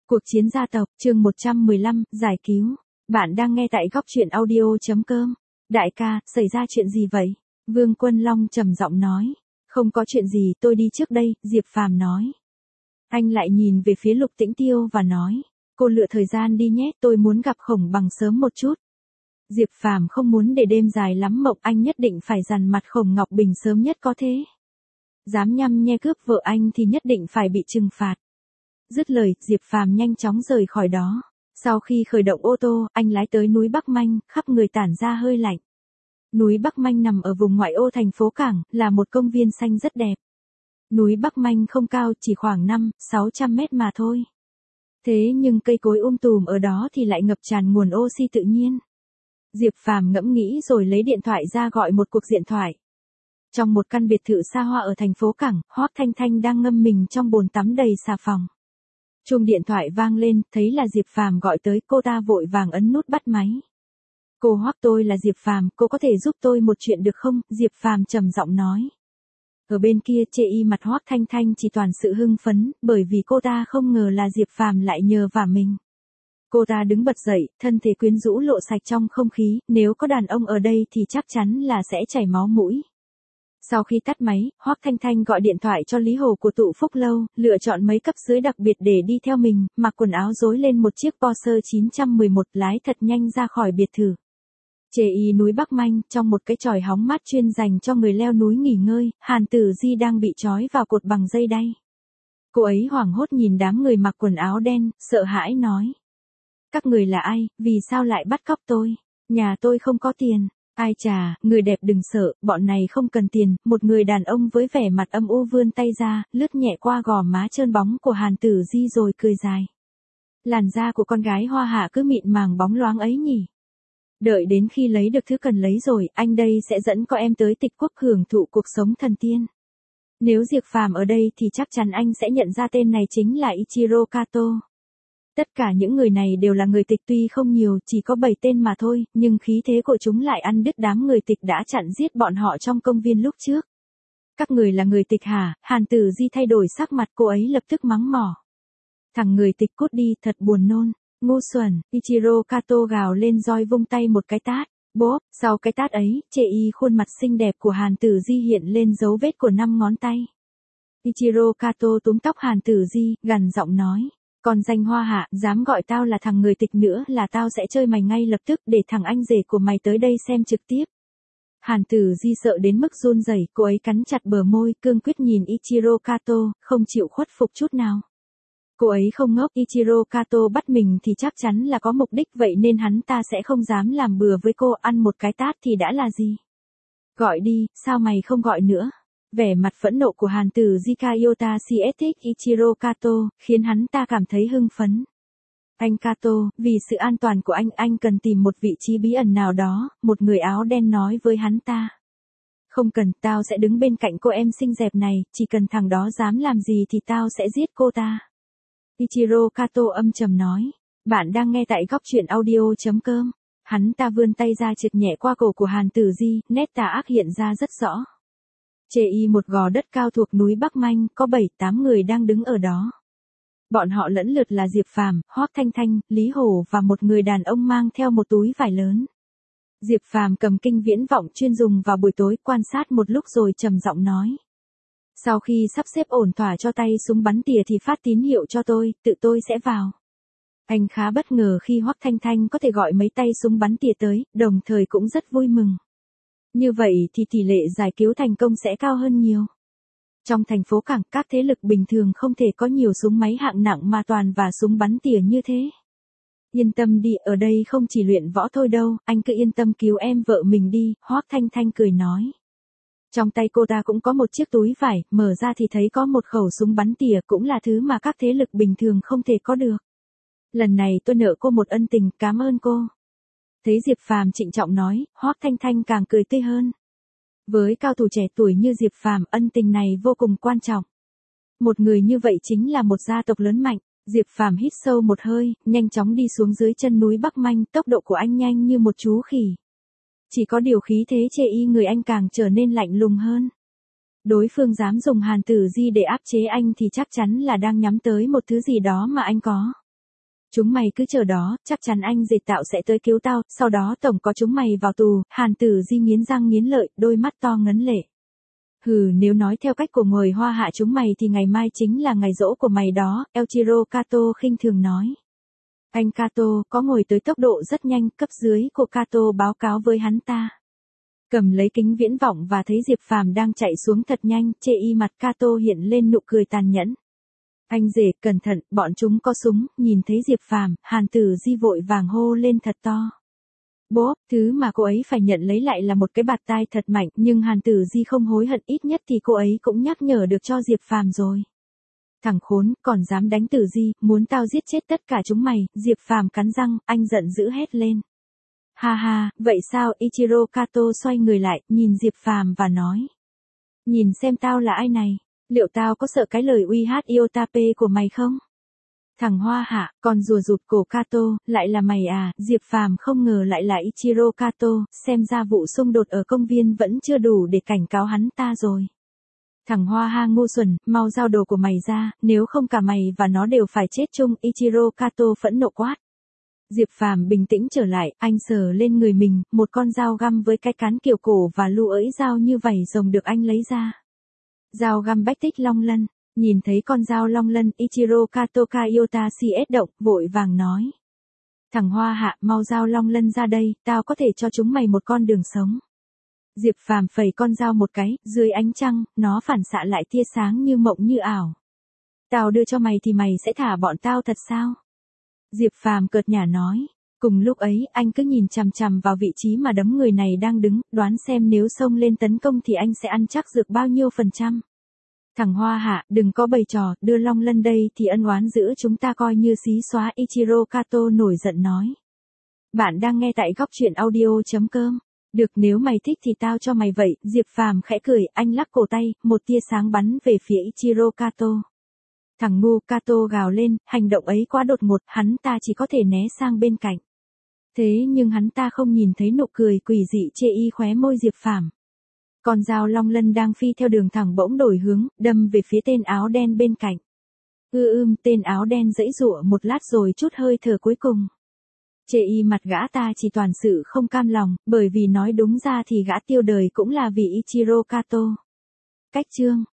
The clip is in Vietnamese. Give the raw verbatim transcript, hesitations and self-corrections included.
Cuộc chiến gia tộc, chương một trăm mười lăm, giải cứu. Bạn đang nghe tại góc truyện audio.com. Đại ca, xảy ra chuyện gì vậy? Vương Quân Long trầm giọng nói. Không có chuyện gì, tôi đi trước đây, Diệp Phàm nói. Anh lại nhìn về phía Lục Tĩnh Tiêu và nói. Cô lựa thời gian đi nhé, tôi muốn gặp Khổng Bằng sớm một chút. Diệp Phàm không muốn để đêm dài lắm mộng, anh nhất định phải dằn mặt Khổng Ngọc Bình sớm nhất có thể. Dám nhăm nhe cướp vợ anh thì nhất định phải bị trừng phạt. Dứt lời, Diệp Phàm nhanh chóng rời khỏi đó. Sau khi khởi động ô tô, anh lái tới núi Bắc Manh, khắp người tản ra hơi lạnh. Núi Bắc Manh nằm ở vùng ngoại ô thành phố Cảng, là một công viên xanh rất đẹp. Núi Bắc Manh không cao, chỉ khoảng năm, sáu trăm mét mà thôi. Thế nhưng cây cối um tùm ở đó thì lại ngập tràn nguồn oxy tự nhiên. Diệp Phàm ngẫm nghĩ rồi lấy điện thoại ra gọi một cuộc điện thoại. Trong một căn biệt thự xa hoa ở thành phố Cảng, Hoác Thanh Thanh đang ngâm mình trong bồn tắm đầy xà phòng. Chuông điện thoại vang lên, thấy là Diệp Phàm gọi tới, cô ta vội vàng ấn nút bắt máy. Cô Hoác, tôi là Diệp Phàm, cô có thể giúp tôi một chuyện được không? Diệp Phàm trầm giọng nói. Ở bên kia chê y mặt Hoác Thanh Thanh chỉ toàn sự hưng phấn, bởi vì cô ta không ngờ là Diệp Phàm lại nhờ vả mình. Cô ta đứng bật dậy, thân thể quyến rũ lộ sạch trong không khí, nếu có đàn ông ở đây thì chắc chắn là sẽ chảy máu mũi. Sau khi tắt máy, Hoác Thanh Thanh gọi điện thoại cho Lý Hồ của tụ Phúc Lâu, lựa chọn mấy cấp dưới đặc biệt để đi theo mình, mặc quần áo rối lên một chiếc Porsche chín một một lái thật nhanh ra khỏi biệt thự. Chê y núi Bắc Manh, trong một cái chòi hóng mát chuyên dành cho người leo núi nghỉ ngơi, Hàn Tử Di đang bị trói vào cột bằng dây đay. Cô ấy hoảng hốt nhìn đám người mặc quần áo đen, sợ hãi nói. Các người là ai, vì sao lại bắt cóc tôi? Nhà tôi không có tiền. Ai chà, người đẹp đừng sợ, bọn này không cần tiền. Một người đàn ông với vẻ mặt âm u vươn tay ra, lướt nhẹ qua gò má trơn bóng của Hàn Tử Di rồi cười dài. Làn da của con gái Hoa Hạ cứ mịn màng bóng loáng ấy nhỉ. Đợi đến khi lấy được thứ cần lấy rồi, anh đây sẽ dẫn con em tới Tịch Quốc hưởng thụ cuộc sống thần tiên. Nếu Diệp Phàm ở đây thì chắc chắn anh sẽ nhận ra tên này chính là Ichiro Kato. Tất cả những người này đều là người Tịch, tuy không nhiều, chỉ có bảy tên mà thôi, nhưng khí thế của chúng lại ăn đứt đám người Tịch đã chặn giết bọn họ trong công viên lúc trước. Các người là người Tịch hả? Hàn Tử Di thay đổi sắc mặt, cô ấy lập tức mắng mỏ. Thằng người Tịch cút đi, thật buồn nôn, ngu xuẩn. Ichiro Kato gào lên roi vung tay một cái tát. Bốp, sau cái tát ấy, chê y khuôn mặt xinh đẹp của Hàn Tử Di hiện lên dấu vết của năm ngón tay. Ichiro Kato túm tóc Hàn Tử Di, gằn giọng nói. Còn danh Hoa Hạ, dám gọi tao là thằng người Tịch nữa là tao sẽ chơi mày ngay lập tức, để thằng anh rể của mày tới đây xem trực tiếp. Hàn Tử Di sợ đến mức run rẩy, cô ấy cắn chặt bờ môi, cương quyết nhìn Ichiro Kato, không chịu khuất phục chút nào. Cô ấy không ngốc, Ichiro Kato bắt mình thì chắc chắn là có mục đích, vậy nên hắn ta sẽ không dám làm bừa với cô, ăn một cái tát thì đã là gì. Gọi đi, sao mày không gọi nữa? Vẻ mặt phẫn nộ của Hàn Tử Di Kayota Sietich Ichiro Kato, khiến hắn ta cảm thấy hưng phấn. Anh Kato, vì sự an toàn của anh, anh cần tìm một vị trí bí ẩn nào đó, một người áo đen nói với hắn ta. Không cần, tao sẽ đứng bên cạnh cô em xinh đẹp này, chỉ cần thằng đó dám làm gì thì tao sẽ giết cô ta. Ichiro Kato âm trầm nói. Bạn đang nghe tại góc truyện audio.com. Hắn ta vươn tay ra trượt nhẹ qua cổ của Hàn Tử Di, nét tà ác hiện ra rất rõ. Chê y một gò đất cao thuộc núi Bắc Manh, có bảy tám người đang đứng ở đó. Bọn họ lẫn lượt là Diệp Phàm, Hoác Thanh Thanh, Lý Hổ và một người đàn ông mang theo một túi vải lớn. Diệp Phàm cầm kinh viễn vọng chuyên dùng vào buổi tối, quan sát một lúc rồi trầm giọng nói. Sau khi sắp xếp ổn thỏa cho tay súng bắn tỉa thì phát tín hiệu cho tôi, tự tôi sẽ vào. Anh khá bất ngờ khi Hoác Thanh Thanh có thể gọi mấy tay súng bắn tỉa tới, đồng thời cũng rất vui mừng. Như vậy thì tỷ lệ giải cứu thành công sẽ cao hơn nhiều. Trong thành phố Cảng, các thế lực bình thường không thể có nhiều súng máy hạng nặng mà toàn và súng bắn tỉa như thế. Yên tâm đi, ở đây không chỉ luyện võ thôi đâu, anh cứ yên tâm cứu em vợ mình đi, Hoác Thanh Thanh cười nói. Trong tay cô ta cũng có một chiếc túi vải, mở ra thì thấy có một khẩu súng bắn tỉa, cũng là thứ mà các thế lực bình thường không thể có được. Lần này tôi nợ cô một ân tình, cảm ơn cô. Thấy Diệp Phàm trịnh trọng nói, Hoác Thanh Thanh càng cười tươi hơn. Với cao thủ trẻ tuổi như Diệp Phàm, ân tình này vô cùng quan trọng. Một người như vậy chính là một gia tộc lớn mạnh. Diệp Phàm hít sâu một hơi, nhanh chóng đi xuống dưới chân núi Bắc Manh, tốc độ của anh nhanh như một chú khỉ. Chỉ có điều khí thế chê y người anh càng trở nên lạnh lùng hơn. Đối phương dám dùng Hàn Tử Di để áp chế anh thì chắc chắn là đang nhắm tới một thứ gì đó mà anh có. Chúng mày cứ chờ đó, chắc chắn anh dệt tạo sẽ tới cứu tao, sau đó tổng có chúng mày vào tù. Hàn Tử Di nghiến răng nghiến lợi, đôi mắt to ngấn lệ. Hừ, nếu nói theo cách của người Hoa Hạ chúng mày thì ngày mai chính là ngày giỗ của mày đó, Elchiro Kato khinh thường nói. Anh Kato, có ngồi tới tốc độ rất nhanh, cấp dưới của Kato báo cáo với hắn ta. Cầm lấy kính viễn vọng và thấy Diệp Phàm đang chạy xuống thật nhanh, chê y mặt Kato hiện lên nụ cười tàn nhẫn. Anh rể, cẩn thận, bọn chúng có súng. Nhìn thấy Diệp Phàm, Hàn Tử Di vội vàng hô lên thật to. Bố, thứ mà cô ấy phải nhận lấy lại là một cái bạt tai thật mạnh, nhưng Hàn Tử Di không hối hận, ít nhất thì cô ấy cũng nhắc nhở được cho Diệp Phàm rồi. Thằng khốn, còn dám đánh Tử Di, muốn tao giết chết tất cả chúng mày. Diệp Phàm cắn răng, anh giận dữ hét lên. Ha ha, vậy sao? Ichiro Kato xoay người lại, nhìn Diệp Phàm và nói. Nhìn xem tao là ai này, liệu tao có sợ cái lời uy hát Iotape của mày không? Thằng Hoa Hạ, con rùa rụt cổ Kato, lại là mày à? Diệp Phàm không ngờ lại là Ichiro Kato, xem ra vụ xung đột ở công viên vẫn chưa đủ để cảnh cáo hắn ta rồi. Thằng Hoa Ha ngu xuẩn, mau giao đồ của mày ra, nếu không cả mày và nó đều phải chết chung. Ichiro Kato phẫn nộ quát. Diệp Phàm bình tĩnh trở lại, anh sờ lên người mình, một con dao găm với cái cán kiểu cổ và lũ ỡi dao như vảy rồng được anh lấy ra. Dao găm bách tích long lân, nhìn thấy con dao long lân, Ichiro Kato Kaiota xê ét động, vội vàng nói. Thằng Hoa Hạ, mau dao long lân ra đây, tao có thể cho chúng mày một con đường sống. Diệp Phàm phẩy con dao một cái, dưới ánh trăng, nó phản xạ lại tia sáng như mộng như ảo. Tao đưa cho mày thì mày sẽ thả bọn tao thật sao? Diệp Phàm cợt nhả nói. Cùng lúc ấy, anh cứ nhìn chằm chằm vào vị trí mà đấm người này đang đứng, đoán xem nếu xông lên tấn công thì anh sẽ ăn chắc dược bao nhiêu phần trăm. Thằng Hoa Hạ, đừng có bày trò, đưa long lân đây thì ân oán giữa chúng ta coi như xí xóa. Ichiro Kato nổi giận nói. Bạn đang nghe tại góc truyện audio chấm com. Được, nếu mày thích thì tao cho mày vậy. Diệp Phàm khẽ cười, anh lắc cổ tay, một tia sáng bắn về phía Ichiro Kato. Thằng ngu, Kato gào lên, hành động ấy quá đột ngột, hắn ta chỉ có thể né sang bên cạnh. Thế nhưng hắn ta không nhìn thấy nụ cười quỷ dị chê y khóe môi Diệp Phàm. Con dao long lân đang phi theo đường thẳng bỗng đổi hướng, đâm về phía tên áo đen bên cạnh. Ư ưm, tên áo đen giãy giụa một lát rồi chút hơi thở cuối cùng. Chê y mặt gã ta chỉ toàn sự không cam lòng, bởi vì nói đúng ra thì gã tiêu đời cũng là vì Ichiro Kato. Cách chương